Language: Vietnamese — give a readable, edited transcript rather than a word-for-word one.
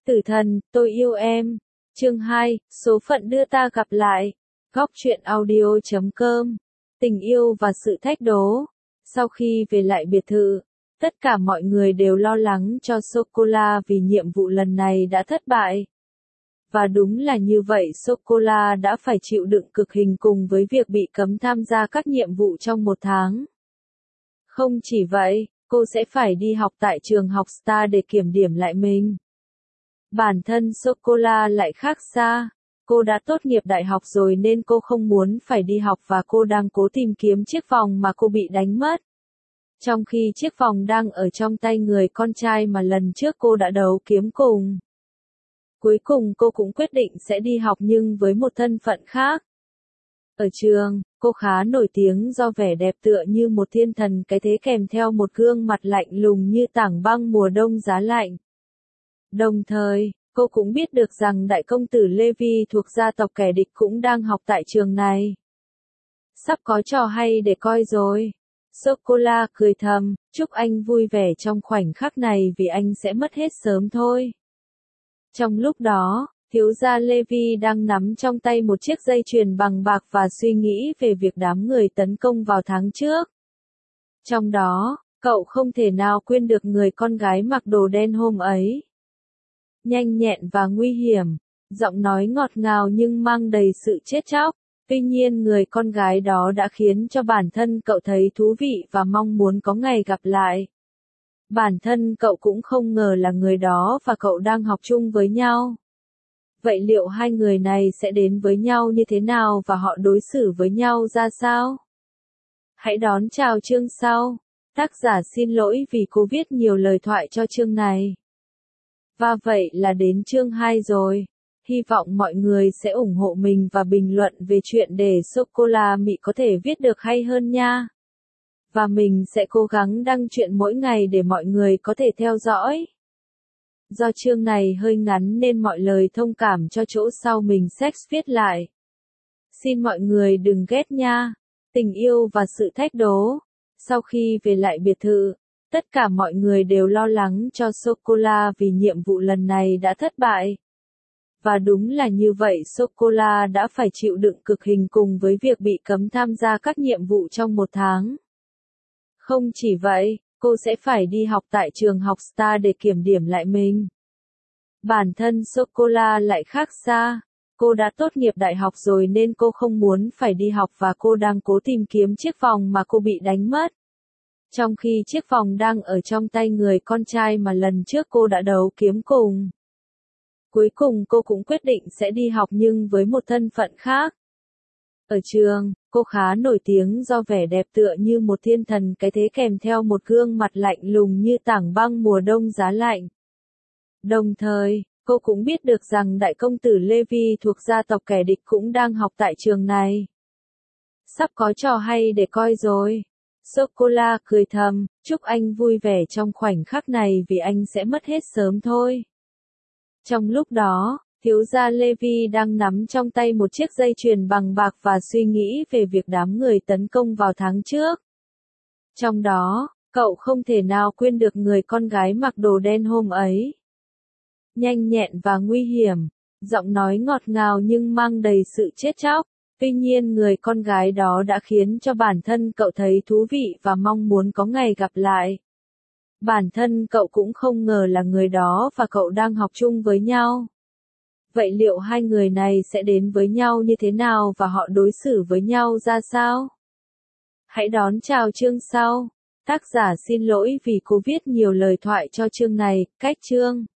Tử thần, tôi yêu em. Chương 2, số phận đưa ta gặp lại. Góc truyện audio.com. Tình yêu và sự thách đố. Sau khi về lại biệt thự, tất cả mọi người đều lo lắng cho Sô-cô-la vì nhiệm vụ lần này đã thất bại. Và đúng là như vậy, Sô-cô-la đã phải chịu đựng cực hình cùng với việc bị cấm tham gia các nhiệm vụ trong 1 tháng. Không chỉ vậy, cô sẽ phải đi học tại trường học Star để kiểm điểm lại mình. Bản thân Sô-cô-la lại khác xa. Cô đã tốt nghiệp đại học rồi nên cô không muốn phải đi học và cô đang cố tìm kiếm chiếc vòng mà cô bị đánh mất. Trong khi chiếc vòng đang ở trong tay người con trai mà lần trước cô đã đấu kiếm cùng. Cuối cùng cô cũng quyết định sẽ đi học nhưng với một thân phận khác. Ở trường, cô khá nổi tiếng do vẻ đẹp tựa như một thiên thần cái thế kèm theo một gương mặt lạnh lùng như tảng băng mùa đông giá lạnh. Đồng thời, cô cũng biết được rằng đại công tử Levi thuộc gia tộc kẻ địch cũng đang học tại trường này. Sắp có trò hay để coi rồi. Sô-cô-la cười thầm, chúc anh vui vẻ trong khoảnh khắc này vì anh sẽ mất hết sớm thôi. Trong lúc đó, thiếu gia Levi đang nắm trong tay một chiếc dây chuyền bằng bạc và suy nghĩ về việc đám người tấn công vào tháng trước. Trong đó, cậu không thể nào quên được người con gái mặc đồ đen hôm ấy. Nhanh nhẹn và nguy hiểm, giọng nói ngọt ngào nhưng mang đầy sự chết chóc. Tuy nhiên người con gái đó đã khiến cho bản thân cậu thấy thú vị và mong muốn có ngày gặp lại. Bản thân cậu cũng không ngờ là người đó và cậu đang học chung với nhau. Vậy liệu hai người này sẽ đến với nhau như thế nào và họ đối xử với nhau ra sao? Hãy đón chào chương sau. Tác giả xin lỗi vì cô viết nhiều lời thoại cho chương này. Và vậy là đến chương 2 rồi. Hy vọng mọi người sẽ ủng hộ mình và bình luận về chuyện để Sô-cô-la Mị có thể viết được hay hơn nha. Và mình sẽ cố gắng đăng chuyện mỗi ngày để mọi người có thể theo dõi. Do chương này hơi ngắn nên mọi lời thông cảm cho chỗ sau mình sex viết lại. Xin mọi người đừng ghét nha. Tình yêu và sự thách đố. Sau khi về lại biệt thự, tất cả mọi người đều lo lắng cho Sô-cô-la vì nhiệm vụ lần này đã thất bại. Và đúng là như vậy, Sô-cô-la đã phải chịu đựng cực hình cùng với việc bị cấm tham gia các nhiệm vụ trong 1 tháng. Không chỉ vậy, cô sẽ phải đi học tại trường học Star để kiểm điểm lại mình. Bản thân Sô-cô-la lại khác xa. Cô đã tốt nghiệp đại học rồi nên cô không muốn phải đi học và cô đang cố tìm kiếm chiếc vòng mà cô bị đánh mất. Trong khi chiếc vòng đang ở trong tay người con trai mà lần trước cô đã đấu kiếm cùng. Cuối cùng cô cũng quyết định sẽ đi học nhưng với một thân phận khác. Ở trường, cô khá nổi tiếng do vẻ đẹp tựa như một thiên thần cái thế kèm theo một gương mặt lạnh lùng như tảng băng mùa đông giá lạnh. Đồng thời, cô cũng biết được rằng đại công tử Levi thuộc gia tộc kẻ địch cũng đang học tại trường này. Sắp có trò hay để coi rồi. Sô-cô-la cười thầm, chúc anh vui vẻ trong khoảnh khắc này vì anh sẽ mất hết sớm thôi. Trong lúc đó, thiếu gia Levi đang nắm trong tay một chiếc dây chuyền bằng bạc và suy nghĩ về việc đám người tấn công vào tháng trước. Trong đó, cậu không thể nào quên được người con gái mặc đồ đen hôm ấy. Nhanh nhẹn và nguy hiểm, giọng nói ngọt ngào nhưng mang đầy sự chết chóc. Tuy nhiên người con gái đó đã khiến cho bản thân cậu thấy thú vị và mong muốn có ngày gặp lại. Bản thân cậu cũng không ngờ là người đó và cậu đang học chung với nhau. Vậy liệu hai người này sẽ đến với nhau như thế nào và họ đối xử với nhau ra sao? Hãy đón chào chương sau. Tác giả xin lỗi vì cô viết nhiều lời thoại cho chương này, cách chương.